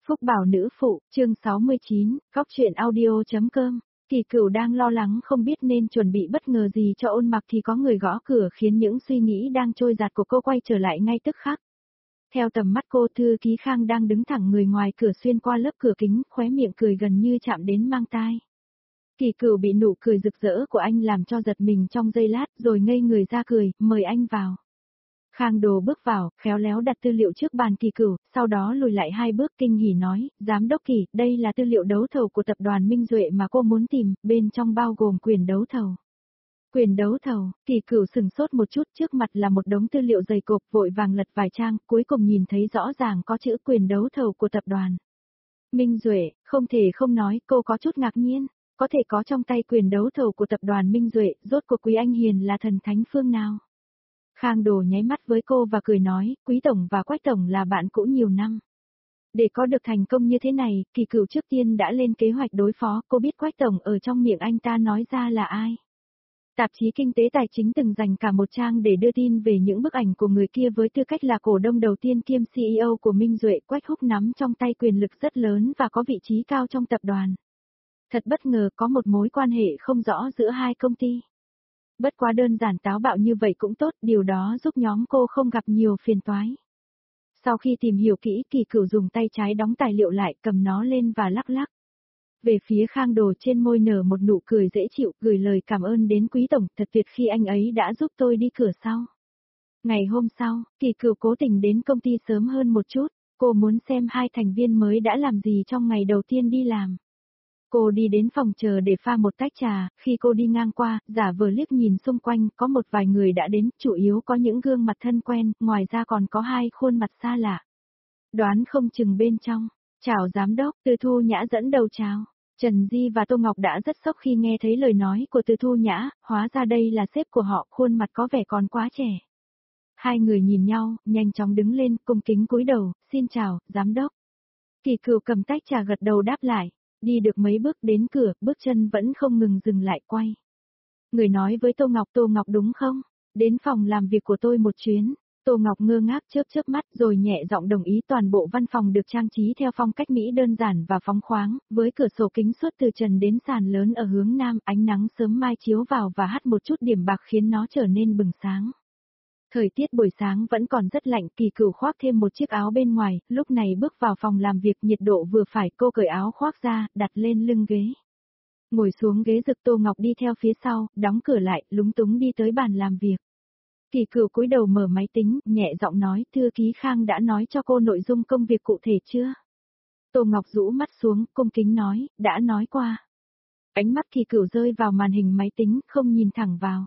Phúc Bảo nữ phụ, chương 69, góc truyện audio.com. Kỳ Cửu đang lo lắng không biết nên chuẩn bị bất ngờ gì cho Ôn Mặc thì có người gõ cửa khiến những suy nghĩ đang trôi dạt của cô quay trở lại ngay tức khắc. Theo tầm mắt cô, thư ký Khang đang đứng thẳng người ngoài cửa xuyên qua lớp cửa kính, khóe miệng cười gần như chạm đến mang tai. Kỳ Cửu bị nụ cười rực rỡ của anh làm cho giật mình trong giây lát rồi ngây người ra cười, mời anh vào. Khang Đồ bước vào, khéo léo đặt tư liệu trước bàn Kỳ Cửu, sau đó lùi lại 2 bước kinh hỉ nói, Giám đốc Kỳ, đây là tư liệu đấu thầu của tập đoàn Minh Duệ mà cô muốn tìm, bên trong bao gồm quyền đấu thầu. Quyền đấu thầu, Kỳ Cửu sừng sốt một chút, trước mặt là một đống tư liệu dày cộp, vội vàng lật vài trang, cuối cùng nhìn thấy rõ ràng có chữ quyền đấu thầu của tập đoàn Minh Duệ, không thể không nói, cô có chút ngạc nhiên, có thể có trong tay quyền đấu thầu của tập đoàn Minh Duệ, rốt cuộc Quý Anh Hiền là thần thánh phương nào? Khang Đồ nháy mắt với cô và cười nói, Quý Tổng và Quách Tổng là bạn cũ nhiều năm. Để có được thành công như thế này, Kỳ Cửu trước tiên đã lên kế hoạch đối phó, cô biết Quách Tổng ở trong miệng anh ta nói ra là ai. Tạp chí Kinh tế Tài chính từng dành cả một trang để đưa tin về những bức ảnh của người kia với tư cách là cổ đông đầu tiên kiêm CEO của Minh Duệ. Quách Húc nắm trong tay quyền lực rất lớn và có vị trí cao trong tập đoàn. Thật bất ngờ có một mối quan hệ không rõ giữa hai công ty. Bất quá đơn giản táo bạo như vậy cũng tốt, điều đó giúp nhóm cô không gặp nhiều phiền toái. Sau khi tìm hiểu kỹ, Kỳ Cửu dùng tay trái đóng tài liệu lại, cầm nó lên và lắc lắc. Về phía Khang Đồ, trên môi nở một nụ cười dễ chịu, gửi lời cảm ơn đến Quý Tổng, thật tuyệt khi anh ấy đã giúp tôi đi cửa sau. Ngày hôm sau, Kỳ Cửu cố tình đến công ty sớm hơn một chút, cô muốn xem 2 thành viên mới đã làm gì trong ngày đầu tiên đi làm. Cô đi đến phòng chờ để pha một tách trà, khi cô đi ngang qua, giả vờ liếc nhìn xung quanh, có một vài người đã đến, chủ yếu có những gương mặt thân quen, ngoài ra còn có 2 khuôn mặt xa lạ. Đoán không chừng bên trong, chào giám đốc, Từ Thu Nhã dẫn đầu chào. Trần Di và Tô Ngọc đã rất sốc khi nghe thấy lời nói của Từ Thu Nhã, hóa ra đây là sếp của họ, khuôn mặt có vẻ còn quá trẻ. 2 người nhìn nhau, nhanh chóng đứng lên, cung kính cúi đầu, xin chào, giám đốc. Kỳ Cửu cầm tách trà gật đầu đáp lại. Đi được mấy bước đến cửa, bước chân vẫn không ngừng dừng lại quay. Người nói với Tô Ngọc đúng không? Đến phòng làm việc của tôi một chuyến. Tô Ngọc ngơ ngác chớp mắt rồi nhẹ giọng đồng ý. Toàn bộ văn phòng được trang trí theo phong cách Mỹ đơn giản và phóng khoáng, với cửa sổ kính suốt từ trần đến sàn lớn ở hướng nam, ánh nắng sớm mai chiếu vào và hắt một chút điểm bạc khiến nó trở nên bừng sáng. Thời tiết buổi sáng vẫn còn rất lạnh, Kỳ Cửu khoác thêm một chiếc áo bên ngoài, lúc này bước vào phòng làm việc nhiệt độ vừa phải, cô cởi áo khoác ra, đặt lên lưng ghế. Ngồi xuống ghế rực, Tô Ngọc đi theo phía sau, đóng cửa lại, lúng túng đi tới bàn làm việc. Kỳ Cửu cúi đầu mở máy tính, nhẹ giọng nói, thư ký Khang đã nói cho cô nội dung công việc cụ thể chưa? Tô Ngọc rũ mắt xuống, cung kính nói, đã nói qua. Ánh mắt Kỳ Cửu rơi vào màn hình máy tính, không nhìn thẳng vào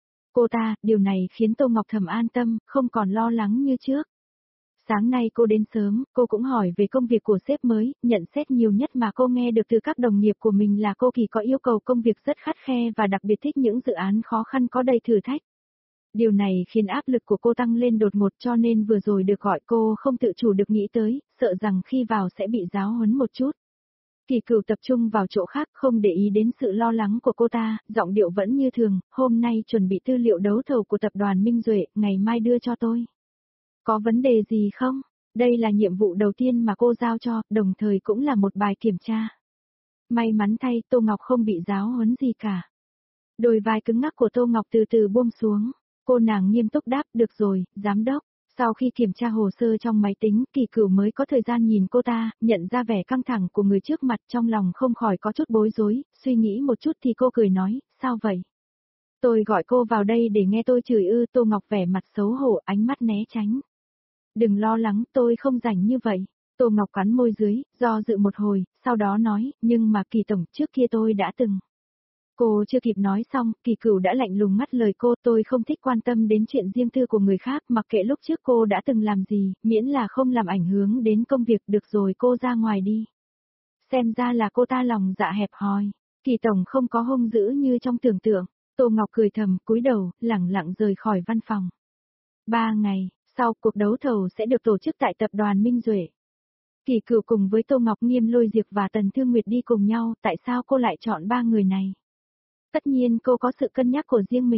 cô ta, điều này khiến Tô Ngọc thầm an tâm, không còn lo lắng như trước. Sáng nay cô đến sớm, cô cũng hỏi về công việc của sếp mới, nhận xét nhiều nhất mà cô nghe được từ các đồng nghiệp của mình là cô Kỳ có yêu cầu công việc rất khắt khe và đặc biệt thích những dự án khó khăn có đầy thử thách. Điều này khiến áp lực của cô tăng lên đột ngột, cho nên vừa rồi được gọi cô không tự chủ được nghĩ tới, sợ rằng khi vào sẽ bị giáo huấn một chút. Kỳ Cửu tập trung vào chỗ khác, không để ý đến sự lo lắng của cô ta, giọng điệu vẫn như thường, hôm nay chuẩn bị tư liệu đấu thầu của tập đoàn Minh Duệ, ngày mai đưa cho tôi. Có vấn đề gì không? Đây là nhiệm vụ đầu tiên mà cô giao cho, đồng thời cũng là một bài kiểm tra. May mắn thay, Tô Ngọc không bị giáo huấn gì cả. Đôi vai cứng ngắc của Tô Ngọc từ từ buông xuống, cô nàng nghiêm túc đáp, được rồi, giám đốc. Sau khi kiểm tra hồ sơ trong máy tính, Kỳ Cửu mới có thời gian nhìn cô ta, nhận ra vẻ căng thẳng của người trước mặt, trong lòng không khỏi có chút bối rối, suy nghĩ một chút thì cô cười nói, sao vậy? Tôi gọi cô vào đây để nghe tôi chửi ư? Tô Ngọc vẻ mặt xấu hổ, ánh mắt né tránh. Đừng lo lắng, tôi không rảnh như vậy. Tô Ngọc cắn môi dưới, do dự một hồi, sau đó nói, nhưng mà Kỳ tổng, trước kia tôi đã từng. Cô chưa kịp nói xong, Kỳ Cửu đã lạnh lùng ngắt lời cô, tôi không thích quan tâm đến chuyện riêng tư của người khác, mặc kệ lúc trước cô đã từng làm gì, miễn là không làm ảnh hưởng đến công việc, được rồi, cô ra ngoài đi. Xem ra là cô ta lòng dạ hẹp hòi, Kỳ tổng không có hung dữ như trong tưởng tượng. Tô Ngọc cười thầm, cúi đầu, lẳng lặng rời khỏi văn phòng. 3 ngày sau, cuộc đấu thầu sẽ được tổ chức tại tập đoàn Minh Duệ. Kỳ Cửu cùng với Tô Ngọc, Nghiêm Lôi Diệp và Tần Thương Nguyệt đi cùng nhau, tại sao cô lại chọn 3 người này? Tất nhiên cô có sự cân nhắc của riêng mình,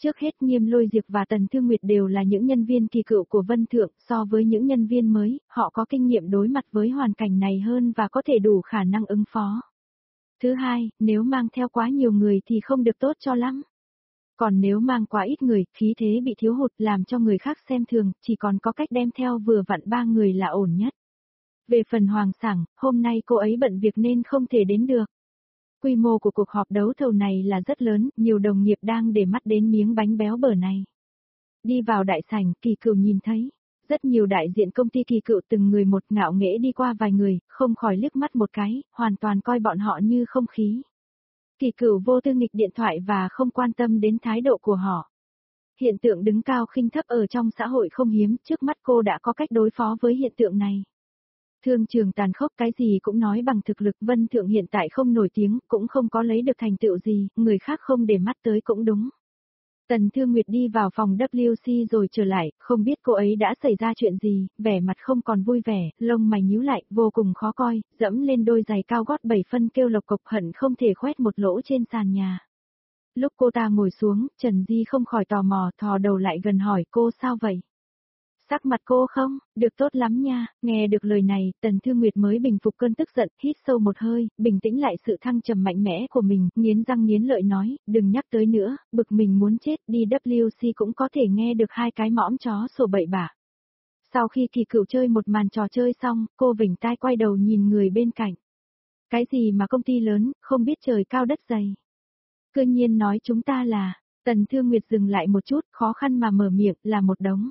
Trước hết Nghiêm Lôi Diệp và Tần Thương Nguyệt đều là những nhân viên kỳ cựu của Vân Thượng, so với những nhân viên mới, họ có kinh nghiệm đối mặt với hoàn cảnh này hơn và có thể đủ khả năng ứng phó. Thứ hai, nếu mang theo quá nhiều người thì không được tốt cho lắm. Còn nếu mang quá ít người, khí thế bị thiếu hụt làm cho người khác xem thường, chỉ còn có cách đem theo vừa vặn 3 người là ổn nhất. Về phần Hoàng Sảng, hôm nay cô ấy bận việc nên không thể đến được. Quy mô của cuộc họp đấu thầu này là rất lớn, nhiều đồng nghiệp đang để mắt đến miếng bánh béo bở này. Đi vào đại sảnh, Kỳ Cựu nhìn thấy. Rất nhiều đại diện công ty Kỳ Cựu từng người một ngạo nghễ đi qua vài người, không khỏi liếc mắt một cái, hoàn toàn coi bọn họ như không khí. Kỳ Cựu vô tư nghịch điện thoại và không quan tâm đến thái độ của họ. Hiện tượng đứng cao khinh thấp ở trong xã hội không hiếm, trước mắt cô đã có cách đối phó với hiện tượng này. Thương trường tàn khốc, cái gì cũng nói bằng thực lực. Vân Thượng hiện tại không nổi tiếng, cũng không có lấy được thành tựu gì, người khác không để mắt tới cũng đúng. Tần Thương Nguyệt đi vào phòng WC rồi trở lại, không biết cô ấy đã xảy ra chuyện gì, vẻ mặt không còn vui vẻ, lông mày nhíu lại, vô cùng khó coi, dẫm lên đôi giày cao gót 7 phân kêu lộc cộc, hận không thể khoét một lỗ trên sàn nhà. Lúc cô ta ngồi xuống, Trần Di không khỏi tò mò, thò đầu lại gần hỏi cô sao vậy? Sắc mặt cô không, được tốt lắm nha. Nghe được lời này, Tần Thương Nguyệt mới bình phục cơn tức giận, hít sâu một hơi, bình tĩnh lại sự thăng trầm mạnh mẽ của mình, nghiến răng nghiến lợi nói, đừng nhắc tới nữa, bực mình muốn chết, đi WC cũng có thể nghe được hai cái mõm chó sổ bậy bạ. Sau khi Kỳ Cựu chơi một màn trò chơi xong, cô vểnh tai quay đầu nhìn người bên cạnh. Cái gì mà công ty lớn, không biết trời cao đất dày. Cứ nhiên nói chúng ta là, Tần Thương Nguyệt dừng lại một chút, khó khăn mà mở miệng, là một đống.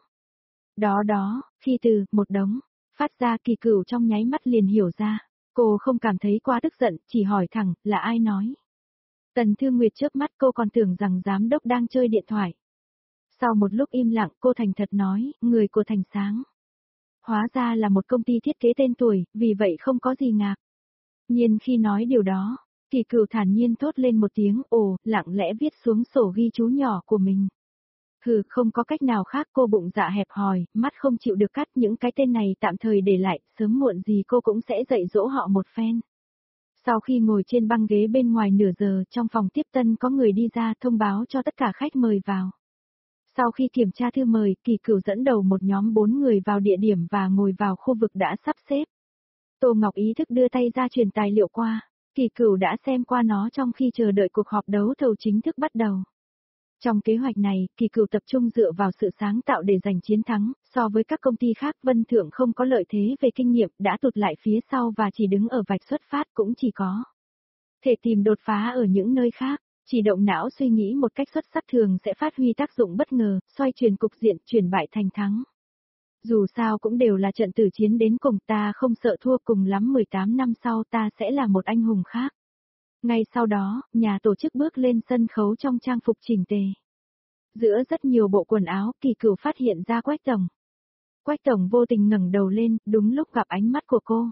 Đó, khi từ, một đống, phát ra, Kỳ Cựu trong nháy mắt liền hiểu ra. Cô không cảm thấy quá tức giận, chỉ hỏi thẳng, là ai nói. Tần Thương Nguyệt chớp mắt, cô còn tưởng rằng giám đốc đang chơi điện thoại. Sau một lúc im lặng, cô thành thật nói, người của Thành Sáng. Hóa ra là một công ty thiết kế tên tuổi, vì vậy không có gì ngạc. Nhiên khi nói điều đó, Kỳ Cựu thản nhiên thốt lên một tiếng, ồ, lặng lẽ viết xuống sổ ghi chú nhỏ của mình. Hừ, không có cách nào khác, cô bụng dạ hẹp hòi, mắt không chịu được cắt, những cái tên này tạm thời để lại, sớm muộn gì cô cũng sẽ dạy dỗ họ một phen. Sau khi ngồi trên băng ghế bên ngoài nửa giờ, trong phòng tiếp tân có người đi ra thông báo cho tất cả khách mời vào. Sau khi kiểm tra thư mời, Kỳ Cựu dẫn đầu một nhóm 4 người vào địa điểm và ngồi vào khu vực đã sắp xếp. Tô Ngọc ý thức đưa tay ra truyền tài liệu qua, Kỳ Cựu đã xem qua nó trong khi chờ đợi cuộc họp đấu thầu chính thức bắt đầu. Trong kế hoạch này, Kỳ Cựu tập trung dựa vào sự sáng tạo để giành chiến thắng, so với các công ty khác Vân Thượng không có lợi thế về kinh nghiệm, đã tụt lại phía sau và chỉ đứng ở vạch xuất phát cũng chỉ có thể tìm đột phá ở những nơi khác, chỉ động não suy nghĩ một cách xuất sắc thường sẽ phát huy tác dụng bất ngờ, xoay chuyển cục diện, chuyển bại thành thắng. Dù sao cũng đều là trận tử chiến đến cùng, ta không sợ thua, cùng lắm 18 năm sau ta sẽ là một anh hùng khác. Ngay sau đó, nhà tổ chức bước lên sân khấu trong trang phục chỉnh tề. Giữa rất nhiều bộ quần áo, Kỳ Cựu phát hiện ra Quách Tổng. Quách Tổng vô tình ngẩng đầu lên, đúng lúc gặp ánh mắt của cô.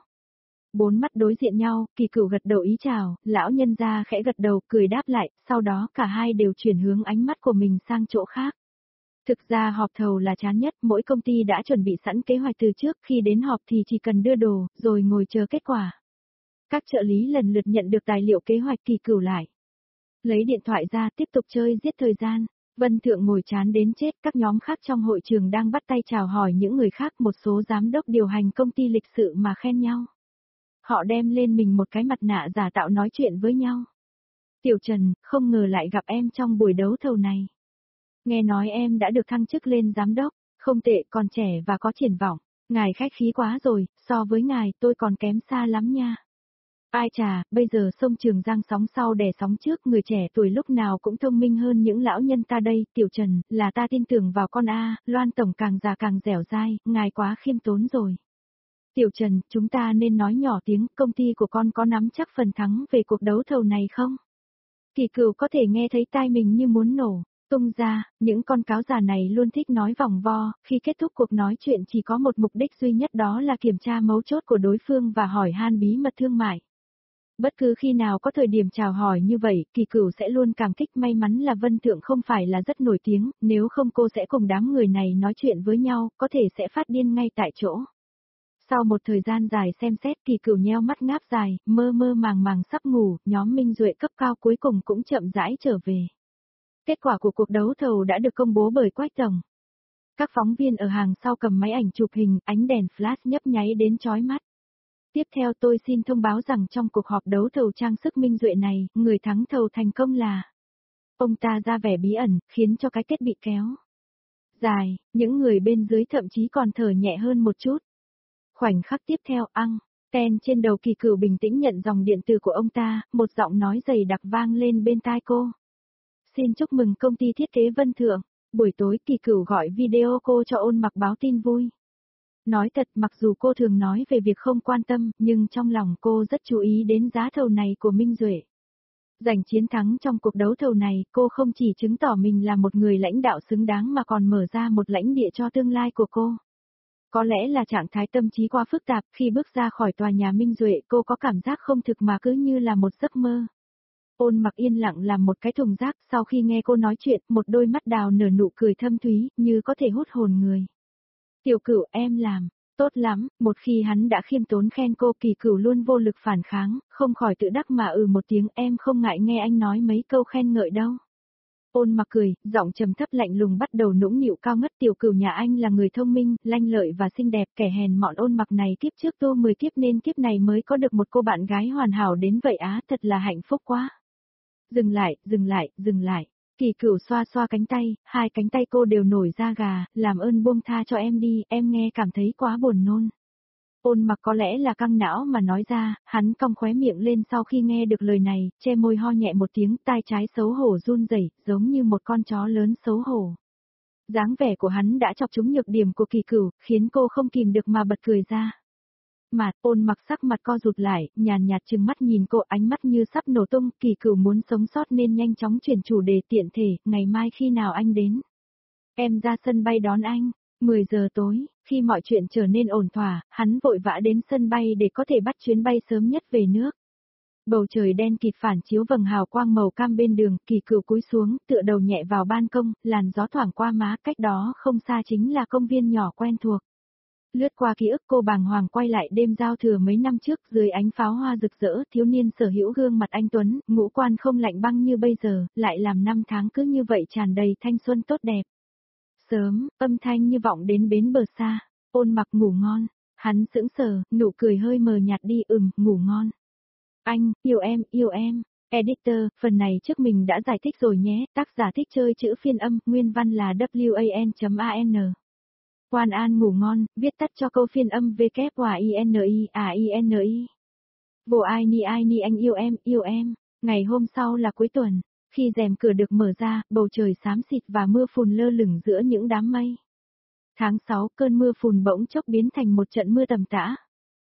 4 mắt đối diện nhau, Kỳ Cựu gật đầu ý chào, lão nhân gia khẽ gật đầu, cười đáp lại, sau đó cả hai đều chuyển hướng ánh mắt của mình sang chỗ khác. Thực ra họp thầu là chán nhất, mỗi công ty đã chuẩn bị sẵn kế hoạch từ trước, khi đến họp thì chỉ cần đưa đồ, rồi ngồi chờ kết quả. Các trợ lý lần lượt nhận được tài liệu kế hoạch, Kỳ Cựu lại lấy điện thoại ra tiếp tục chơi giết thời gian. Vân Thượng ngồi chán đến chết, các nhóm khác trong hội trường đang bắt tay chào hỏi những người khác, một số giám đốc điều hành công ty lịch sự mà khen nhau. Họ đem lên mình một cái mặt nạ giả tạo nói chuyện với nhau. Tiểu Trần, không ngờ lại gặp em trong buổi đấu thầu này. Nghe nói em đã được thăng chức lên giám đốc, không tệ, còn trẻ và có triển vọng. Ngài khách khí quá rồi, so với ngài tôi còn kém xa lắm nha. Ai chà, bây giờ sông Trường Giang sóng sau đè sóng trước, người trẻ tuổi lúc nào cũng thông minh hơn những lão nhân ta đây. Tiểu Trần, là ta tin tưởng vào con a, Loan Tổng càng già càng dẻo dai, ngài quá khiêm tốn rồi. Tiểu Trần, chúng ta nên nói nhỏ tiếng, công ty của con có nắm chắc phần thắng về cuộc đấu thầu này không? Kỳ Cựu có thể nghe thấy tai mình như muốn nổ, tung ra, những con cáo già này luôn thích nói vòng vo, khi kết thúc cuộc nói chuyện chỉ có một mục đích duy nhất, đó là kiểm tra mấu chốt của đối phương và hỏi han bí mật thương mại. Bất cứ khi nào có thời điểm chào hỏi như vậy, Kỳ Cựu sẽ luôn cảm kích, may mắn là Vân Thượng không phải là rất nổi tiếng, nếu không cô sẽ cùng đám người này nói chuyện với nhau, có thể sẽ phát điên ngay tại chỗ. Sau một thời gian dài xem xét, Kỳ Cựu nheo mắt ngáp dài, mơ mơ màng màng sắp ngủ, nhóm Minh Duệ cấp cao cuối cùng cũng chậm rãi trở về. Kết quả của cuộc đấu thầu đã được công bố bởi Quách Tổng. Các phóng viên ở hàng sau cầm máy ảnh chụp hình, ánh đèn flash nhấp nháy đến chói mắt. Tiếp theo tôi xin thông báo rằng trong cuộc họp đấu thầu trang sức Minh Duệ này, người thắng thầu thành công là... Ông ta ra vẻ bí ẩn, khiến cho cái kết bị kéo dài, những người bên dưới thậm chí còn thở nhẹ hơn một chút. Khoảnh khắc tiếp theo, ten trên đầu Kỳ Cửu bình tĩnh nhận dòng điện tử của ông ta, một giọng nói dày đặc vang lên bên tai cô. Xin chúc mừng công ty thiết kế Vân Thượng. Buổi tối Kỳ Cửu gọi video cô cho Ôn Mặc báo tin vui. Nói thật, mặc dù cô thường nói về việc không quan tâm, nhưng trong lòng cô rất chú ý đến giá thầu này của Minh Duệ. Giành chiến thắng trong cuộc đấu thầu này, cô không chỉ chứng tỏ mình là một người lãnh đạo xứng đáng mà còn mở ra một lãnh địa cho tương lai của cô. Có lẽ là trạng thái tâm trí quá phức tạp, khi bước ra khỏi tòa nhà Minh Duệ cô có cảm giác không thực mà cứ như là một giấc mơ. Ôn Mặc yên lặng làm một cái thùng rác, sau khi nghe cô nói chuyện, một đôi mắt đào nở nụ cười thâm thúy, như có thể hút hồn người. Tiểu Cửu, em làm tốt lắm. Một khi hắn đã khiêm tốn khen cô, Kỳ Cửu luôn vô lực phản kháng, không khỏi tự đắc mà một tiếng. Em không ngại nghe anh nói mấy câu khen ngợi đâu. Ôn Mặc cười, giọng trầm thấp lạnh lùng bắt đầu nũng nịu cao ngất. Tiểu Cửu nhà anh là người thông minh, lanh lợi và xinh đẹp, kẻ hèn mọn Ôn Mặc này kiếp trước tu 10 kiếp nên kiếp này mới có được một cô bạn gái hoàn hảo đến vậy á, thật là hạnh phúc quá. Dừng lại. Kỳ Cửu xoa xoa cánh tay, hai cánh tay cô đều nổi da gà, làm ơn buông tha cho em đi, em nghe cảm thấy quá buồn nôn. Ôn Mặc có lẽ là căng não mà nói ra, hắn cong khóe miệng lên sau khi nghe được lời này, che môi ho nhẹ một tiếng, tai trái xấu hổ run rẩy, giống như một con chó lớn xấu hổ. Dáng vẻ của hắn đã chọc trúng nhược điểm của Kỳ Cửu, khiến cô không kìm được mà bật cười ra. Ôn Mặc sắc mặt co rụt lại, nhàn nhạt trừng mắt nhìn cô, ánh mắt như sắp nổ tung. Kỳ Cửu muốn sống sót nên nhanh chóng chuyển chủ đề tiện thể, ngày mai khi nào anh đến? Em ra sân bay đón anh. 10 giờ tối, khi mọi chuyện trở nên ổn thỏa, hắn vội vã đến sân bay để có thể bắt chuyến bay sớm nhất về nước. Bầu trời đen kịt phản chiếu vầng hào quang màu cam bên đường, Kỳ Cửu cúi xuống, tựa đầu nhẹ vào ban công, làn gió thoảng qua má, cách đó không xa chính là công viên nhỏ quen thuộc. Lướt qua ký ức cô bàng hoàng quay lại đêm giao thừa mấy năm trước, dưới ánh pháo hoa rực rỡ, thiếu niên sở hữu gương mặt anh tuấn, ngũ quan không lạnh băng như bây giờ, lại làm năm tháng cứ như vậy tràn đầy thanh xuân tốt đẹp. Sớm, âm thanh như vọng đến bến bờ xa. Ôn Mặc ngủ ngon. Hắn sững sờ, nụ cười hơi mờ nhạt đi. Ngủ ngon. Anh, yêu em. Editor, phần này trước mình đã giải thích rồi nhé, tác giả thích chơi chữ phiên âm, nguyên văn là WAN.AN. Quan An ngủ ngon, viết tắt cho câu phiên âm WYNI. Vô ai ni anh yêu em. Ngày hôm sau là cuối tuần, khi rèm cửa được mở ra, bầu trời xám xịt và mưa phùn lơ lửng giữa những đám mây. Tháng 6, cơn mưa phùn bỗng chốc biến thành một trận mưa tầm tã.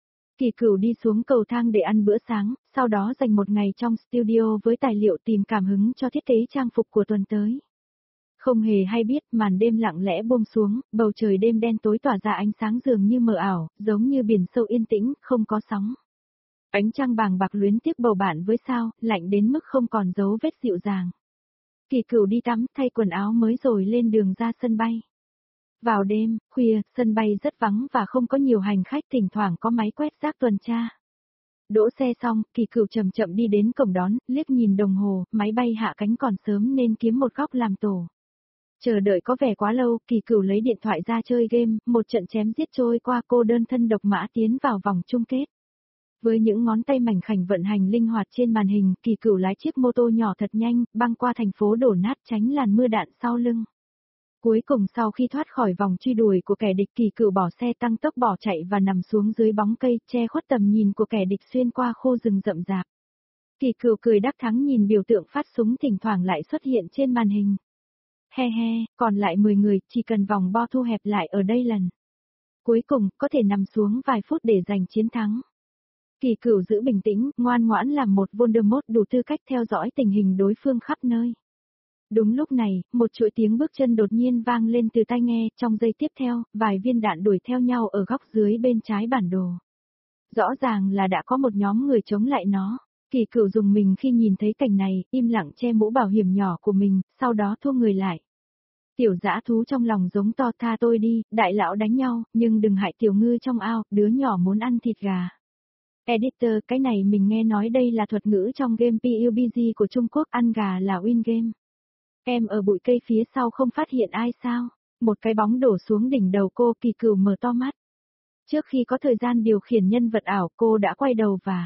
Kỳ Cửu đi xuống cầu thang để ăn bữa sáng, sau đó dành một ngày trong studio với tài liệu tìm cảm hứng cho thiết kế trang phục của tuần tới. Không hề hay biết, màn đêm lặng lẽ buông xuống, bầu trời đêm đen tối tỏa ra ánh sáng dường như mờ ảo, giống như biển sâu yên tĩnh, không có sóng. Ánh trăng bàng bạc luyến tiếc bầu bạn với sao, lạnh đến mức không còn dấu vết dịu dàng. Kỳ Cửu đi tắm, thay quần áo mới rồi lên đường ra sân bay. Vào đêm, khuya, sân bay rất vắng và không có nhiều hành khách, thỉnh thoảng có máy quét rác tuần tra. Đỗ xe xong, Kỳ Cửu chậm chậm đi đến cổng đón, liếc nhìn đồng hồ, máy bay hạ cánh còn sớm nên kiếm một góc làm tổ. Chờ đợi có vẻ quá lâu, Kỳ Cửu lấy điện thoại ra chơi game, một trận chém giết trôi qua, cô đơn thân độc mã tiến vào vòng chung kết. Với những ngón tay mảnh khảnh vận hành linh hoạt trên màn hình, Kỳ Cửu lái chiếc mô tô nhỏ thật nhanh, băng qua thành phố đổ nát tránh làn mưa đạn sau lưng. Cuối cùng sau khi thoát khỏi vòng truy đuổi của kẻ địch, Kỳ Cửu bỏ xe tăng tốc bỏ chạy và nằm xuống dưới bóng cây, che khuất tầm nhìn của kẻ địch xuyên qua khô rừng rậm rạp. Kỳ Cửu cười đắc thắng nhìn biểu tượng phát súng thỉnh thoảng lại xuất hiện trên màn hình. He, còn lại 10 người, chỉ cần vòng bo thu hẹp lại ở đây lần cuối cùng, có thể nằm xuống vài phút để giành chiến thắng. Kỳ Cửu giữ bình tĩnh, ngoan ngoãn làm một Voldemort đủ tư cách theo dõi tình hình đối phương khắp nơi. Đúng lúc này, một chuỗi tiếng bước chân đột nhiên vang lên từ tai nghe, trong giây tiếp theo, vài viên đạn đuổi theo nhau ở góc dưới bên trái bản đồ. Rõ ràng là đã có một nhóm người chống lại nó. Kỳ Cửu dùng mình khi nhìn thấy cảnh này, im lặng che mũ bảo hiểm nhỏ của mình, sau đó thua người lại. Tiểu dã thú trong lòng giống to, tha tôi đi, đại lão đánh nhau, nhưng đừng hại tiểu ngư trong ao, đứa nhỏ muốn ăn thịt gà. Editor, cái này mình nghe nói đây là thuật ngữ trong game PUBG của Trung Quốc, ăn gà là win game. Em ở bụi cây phía sau không phát hiện ai sao? Một cái bóng đổ xuống đỉnh đầu cô, Kỳ Cửu mở to mắt. Trước khi có thời gian điều khiển nhân vật ảo, cô đã quay đầu và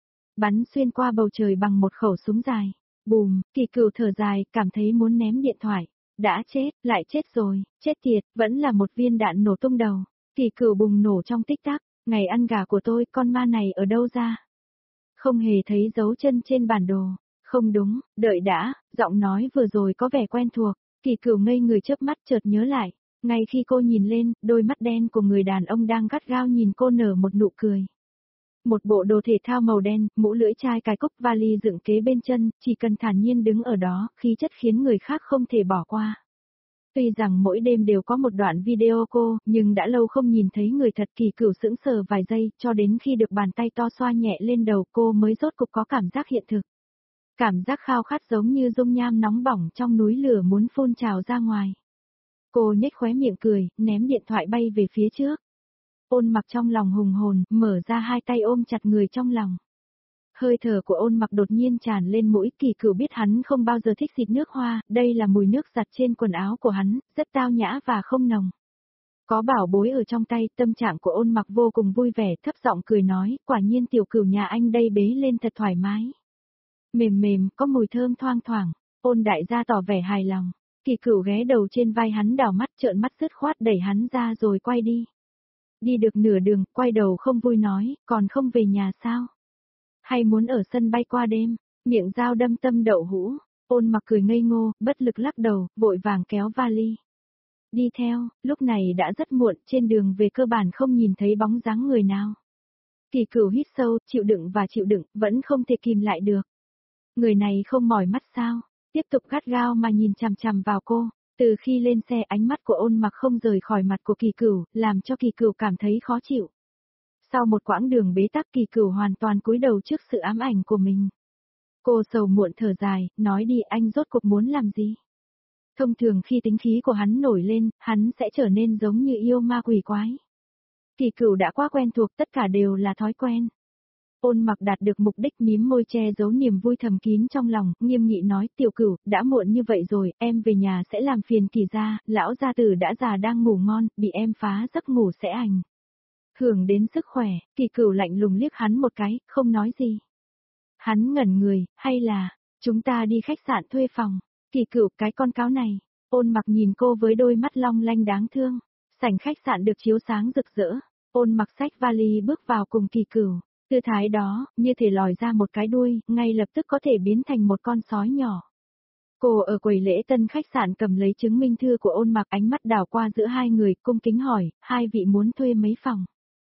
bắn xuyên qua bầu trời bằng một khẩu súng dài. Bùm, Kỳ Cửu thở dài, cảm thấy muốn ném điện thoại. Đã chết, lại chết rồi, chết tiệt, vẫn là một viên đạn nổ tung đầu. Kỳ Cửu bùng nổ trong tích tắc, ngày ăn gà của tôi, con ma này ở đâu ra? Không hề thấy dấu chân trên bản đồ. Không đúng, đợi đã, giọng nói vừa rồi có vẻ quen thuộc. Kỳ Cửu ngây người chớp mắt chợt nhớ lại. Ngay khi cô nhìn lên, đôi mắt đen của người đàn ông đang gắt gao nhìn cô nở một nụ cười. Một bộ đồ thể thao màu đen, mũ lưỡi chai cài cúc vali dựng kế bên chân, chỉ cần thản nhiên đứng ở đó, khí chất khiến người khác không thể bỏ qua. Tuy rằng mỗi đêm đều có một đoạn video cô, nhưng đã lâu không nhìn thấy người thật. Kỳ Cửu sững sờ vài giây, cho đến khi được bàn tay to xoa nhẹ lên đầu cô mới rốt cục có cảm giác hiện thực. Cảm giác khao khát giống như dung nham nóng bỏng trong núi lửa muốn phun trào ra ngoài. Cô nhếch khóe miệng cười, ném điện thoại bay về phía trước. Ôn Mặc trong lòng hùng hồn, mở ra hai tay ôm chặt người trong lòng. Hơi thở của Ôn Mặc đột nhiên tràn lên mũi. Kỳ Cửu biết hắn không bao giờ thích xịt nước hoa, đây là mùi nước giặt trên quần áo của hắn, rất tao nhã và không nồng. Có bảo bối ở trong tay, tâm trạng của Ôn Mặc vô cùng vui vẻ, thấp giọng cười nói, quả nhiên tiểu Cửu nhà anh đây bế lên thật thoải mái. Mềm mềm, có mùi thơm thoang thoảng. Ôn đại gia tỏ vẻ hài lòng. Kỳ Cửu ghé đầu trên vai hắn, đảo mắt trợn mắt dứt khoát đẩy hắn ra rồi quay đi. Đi được nửa đường, quay đầu không vui nói, còn không về nhà sao? Hay muốn ở sân bay qua đêm? Miệng dao đâm tâm đậu hũ. Ôn Mặc cười ngây ngô, bất lực lắc đầu, vội vàng kéo vali. Đi theo, lúc này đã rất muộn, trên đường về cơ bản không nhìn thấy bóng dáng người nào. Kỳ Cửu hít sâu, chịu đựng và chịu đựng, vẫn không thể kìm lại được. Người này không mỏi mắt sao? Tiếp tục gắt gao mà nhìn chằm chằm vào cô. Từ khi lên xe, ánh mắt của Ôn Mặc không rời khỏi mặt của Kỳ Cửu, làm cho Kỳ Cửu cảm thấy khó chịu. Sau một quãng đường bế tắc, Kỳ Cửu hoàn toàn cúi đầu trước sự ám ảnh của mình. Cô sầu muộn thở dài, nói đi, anh rốt cuộc muốn làm gì? Thông thường khi tính khí của hắn nổi lên, hắn sẽ trở nên giống như yêu ma quỷ quái. Kỳ Cửu đã quá quen thuộc, tất cả đều là thói quen. Ôn Mặc đạt được mục đích, mím môi che giấu niềm vui thầm kín trong lòng, nghiêm nghị nói, tiểu Cửu, đã muộn như vậy rồi, em về nhà sẽ làm phiền Kỳ gia, lão gia tử đã già đang ngủ ngon, bị em phá giấc ngủ sẽ ảnh hưởng đến sức khỏe. Kỳ Cửu lạnh lùng liếc hắn một cái, không nói gì. Hắn ngẩn người, hay là, chúng ta đi khách sạn thuê phòng. Kỳ Cửu, cái con cáo này. Ôn Mặc nhìn cô với đôi mắt long lanh đáng thương. Sảnh khách sạn được chiếu sáng rực rỡ. Ôn Mặc xách vali bước vào cùng Kỳ Cửu. Tư thái đó, như thể lòi ra một cái đuôi, ngay lập tức có thể biến thành một con sói nhỏ. Cô ở quầy lễ tân khách sạn cầm lấy chứng minh thư của Ôn Mặc, ánh mắt đảo qua giữa hai người, cung kính hỏi, hai vị muốn thuê mấy phòng?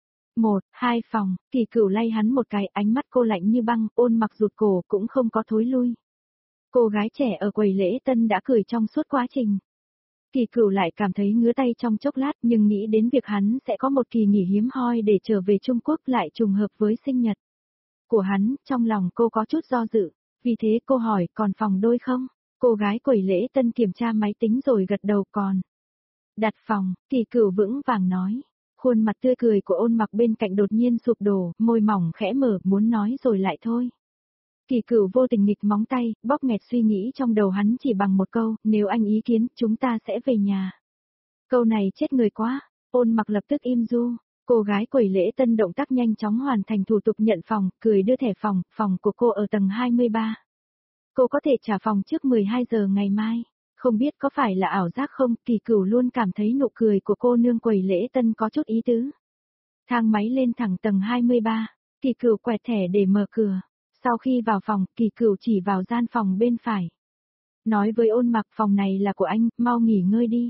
1, 2 phòng. Kỳ Cửu lay hắn một cái, ánh mắt cô lạnh như băng. Ôn Mặc rụt cổ cũng không có thối lui. Cô gái trẻ ở quầy lễ tân đã cười trong suốt quá trình. Kỳ Cửu lại cảm thấy ngứa tay trong chốc lát, nhưng nghĩ đến việc hắn sẽ có một kỳ nghỉ hiếm hoi để trở về Trung Quốc, lại trùng hợp với sinh nhật của hắn, trong lòng cô có chút do dự. Vì thế cô hỏi, còn phòng đôi không? Cô gái quầy lễ tân kiểm tra máy tính rồi gật đầu, còn. Đặt phòng. Kỳ Cửu vững vàng nói. Khuôn mặt tươi cười của Ôn Mặc bên cạnh đột nhiên sụp đổ, môi mỏng khẽ mở, muốn nói rồi lại thôi. Kỳ Cửu vô tình nghịch móng tay, bóp nghẹt suy nghĩ trong đầu hắn chỉ bằng một câu, nếu anh ý kiến, chúng ta sẽ về nhà. Câu này chết người quá. Ôn Mặc lập tức im ru. Cô gái quầy lễ tân động tác nhanh chóng hoàn thành thủ tục nhận phòng, cười đưa thẻ phòng, phòng của cô ở tầng 23. Cô có thể trả phòng trước 12 giờ ngày mai. Không biết có phải là ảo giác không, Kỳ Cửu luôn cảm thấy nụ cười của cô nương quầy lễ tân có chút ý tứ. Thang máy lên thẳng tầng 23, Kỳ Cửu quẹt thẻ để mở cửa. Sau khi vào phòng, Kỳ Cửu chỉ vào gian phòng bên phải. Nói với Ôn Mặc, phòng này là của anh, mau nghỉ ngơi đi.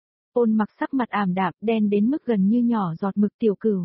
Ôn Mặc sắc mặt ảm đạm, đen đến mức gần như nhỏ giọt mực. Tiểu Cửu.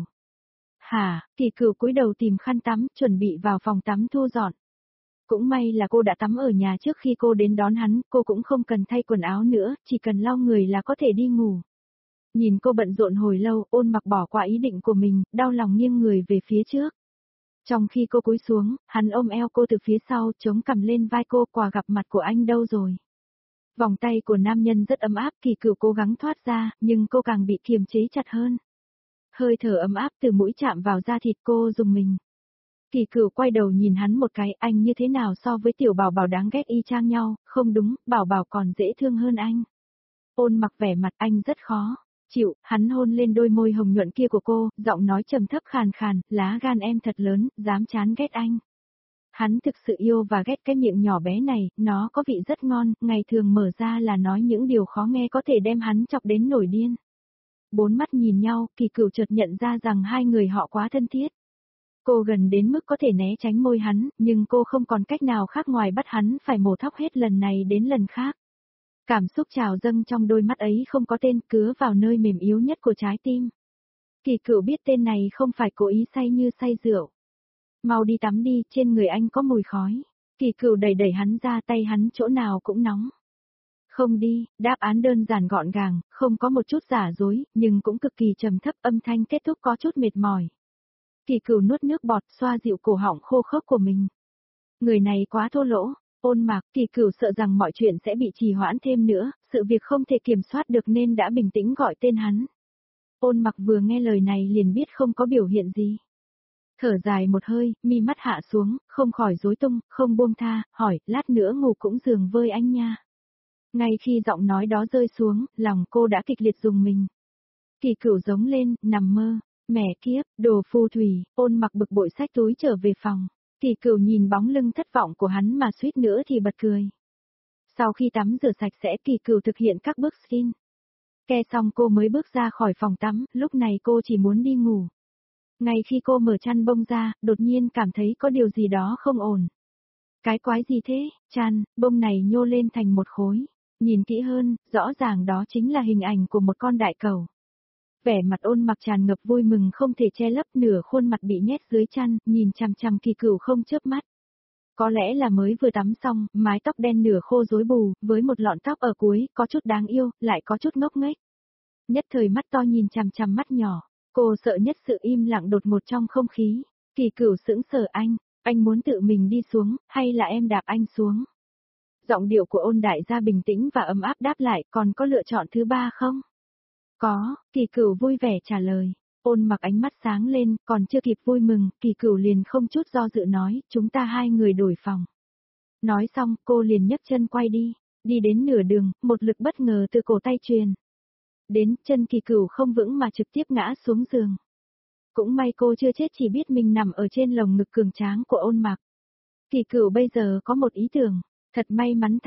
Hả? Kỳ Cửu cúi đầu tìm khăn tắm, chuẩn bị vào phòng tắm thu dọn. Cũng may là cô đã tắm ở nhà trước khi cô đến đón hắn, cô cũng không cần thay quần áo nữa, chỉ cần lau người là có thể đi ngủ. Nhìn cô bận rộn hồi lâu, Ôn Mặc bỏ qua ý định của mình, đau lòng nghiêng người về phía trước. Trong khi cô cúi xuống, hắn ôm eo cô từ phía sau, chống cằm lên vai cô, quà gặp mặt của anh đâu rồi? Vòng tay của nam nhân rất ấm áp, Kỳ Cửu cố gắng thoát ra, nhưng cô càng bị kiềm chế chặt hơn. Hơi thở ấm áp từ mũi chạm vào da thịt cô rùng mình. Kỳ Cửu quay đầu nhìn hắn một cái, anh như thế nào so với tiểu bảo bảo đáng ghét y chang nhau, không đúng, bảo bảo còn dễ thương hơn anh. Ôn Mặc vẻ mặt anh rất khó chịu, hắn hôn lên đôi môi hồng nhuận kia của cô, giọng nói trầm thấp khàn khàn, lá gan em thật lớn, dám chán ghét anh. Hắn thực sự yêu và ghét cái miệng nhỏ bé này, nó có vị rất ngon, ngày thường mở ra là nói những điều khó nghe có thể đem hắn chọc đến nổi điên. Bốn mắt nhìn nhau, Kỳ Cửu chợt nhận ra rằng hai người họ quá thân thiết. Cô gần đến mức có thể né tránh môi hắn, nhưng cô không còn cách nào khác ngoài bắt hắn phải mổ thóc hết lần này đến lần khác. Cảm xúc trào dâng trong đôi mắt ấy không có tên, cứa vào nơi mềm yếu nhất của trái tim. Kỳ Cửu biết tên này không phải cố ý say như say rượu. Mau đi tắm đi, trên người anh có mùi khói. Kỳ Cửu đẩy đẩy hắn ra, tay hắn chỗ nào cũng nóng. Không đi, đáp án đơn giản gọn gàng, không có một chút giả dối, nhưng cũng cực kỳ trầm thấp, âm thanh kết thúc có chút mệt mỏi. Kỳ Cửu nuốt nước bọt, xoa dịu cổ họng khô khốc của mình. Người này quá thô lỗ. Ôn Mạc, Kỳ Cửu sợ rằng mọi chuyện sẽ bị trì hoãn thêm nữa, sự việc không thể kiểm soát được nên đã bình tĩnh gọi tên hắn. Ôn Mặc vừa nghe lời này liền biết không có biểu hiện gì. Thở dài một hơi, mi mắt hạ xuống, không khỏi rối tung, không buông tha, hỏi, lát nữa ngủ cũng giường với anh nha. Ngay khi giọng nói đó rơi xuống, lòng cô đã kịch liệt rùng mình. Kỳ Cửu giống lên, nằm mơ, mẹ kiếp, đồ phù thủy, Ôn Mặc bực bội xách túi trở về phòng. Kỳ Cửu nhìn bóng lưng thất vọng của hắn mà suýt nữa thì bật cười. Sau khi tắm rửa sạch sẽ, Kỳ Cửu thực hiện các bước skin. Ke xong cô mới bước ra khỏi phòng tắm, lúc này cô chỉ muốn đi ngủ. Ngay khi cô mở chăn bông ra, đột nhiên cảm thấy có điều gì đó không ổn. Cái quái gì thế, chăn, bông này nhô lên thành một khối. Nhìn kỹ hơn, rõ ràng đó chính là hình ảnh của một con đại cầu. Vẻ mặt Ôn Mặc tràn ngập vui mừng không thể che lấp, nửa khuôn mặt bị nhét dưới chăn, nhìn chằm chằm Kỳ Cửu không chớp mắt. Có lẽ là mới vừa tắm xong, mái tóc đen nửa khô rối bù, với một lọn tóc ở cuối, có chút đáng yêu, lại có chút ngốc nghếch. Nhất thời mắt to nhìn chằm chằm mắt nhỏ, cô sợ nhất sự im lặng đột ngột trong không khí. Kỳ Cửu sững sờ, anh muốn tự mình đi xuống, hay là em đạp anh xuống? Giọng điệu của Ôn đại gia bình tĩnh và ấm áp đáp lại, còn có lựa chọn thứ ba không? Có, Kỳ Cửu vui vẻ trả lời. Ôn Mặc ánh mắt sáng lên, còn chưa kịp vui mừng, Kỳ Cửu liền không chút do dự nói, chúng ta hai người đổi phòng. Nói xong, cô liền nhấc chân quay đi. Đi đến nửa đường, một lực bất ngờ từ cổ tay truyền. Đến, chân Kỳ Cửu không vững mà trực tiếp ngã xuống giường. Cũng may cô chưa chết, chỉ biết mình nằm ở trên lồng ngực cường tráng của Ôn Mặc. Kỳ Cửu bây giờ có một ý tưởng, thật may mắn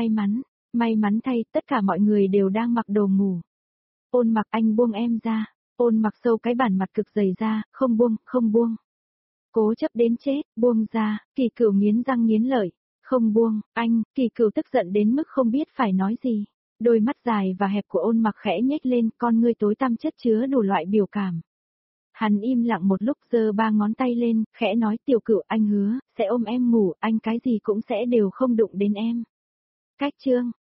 may mắn thay, tất cả mọi người đều đang mặc đồ ngủ. Ôn Mặc, anh buông em ra. Ôn Mặc sâu cái bản mặt cực dày ra, không buông. Cố chấp đến chết, buông ra, Kỳ Cửu nghiến răng nghiến lợi. Không buông, anh, Kỳ Cửu tức giận đến mức không biết phải nói gì. Đôi mắt dài và hẹp của Ôn Mặc khẽ nhếch lên, con ngươi tối tăm chất chứa đủ loại biểu cảm. Hắn im lặng một lúc, giơ ba ngón tay lên, khẽ nói, Tiểu Cửu, anh hứa, sẽ ôm em ngủ, anh cái gì cũng sẽ đều không đụng đến em. Cách chương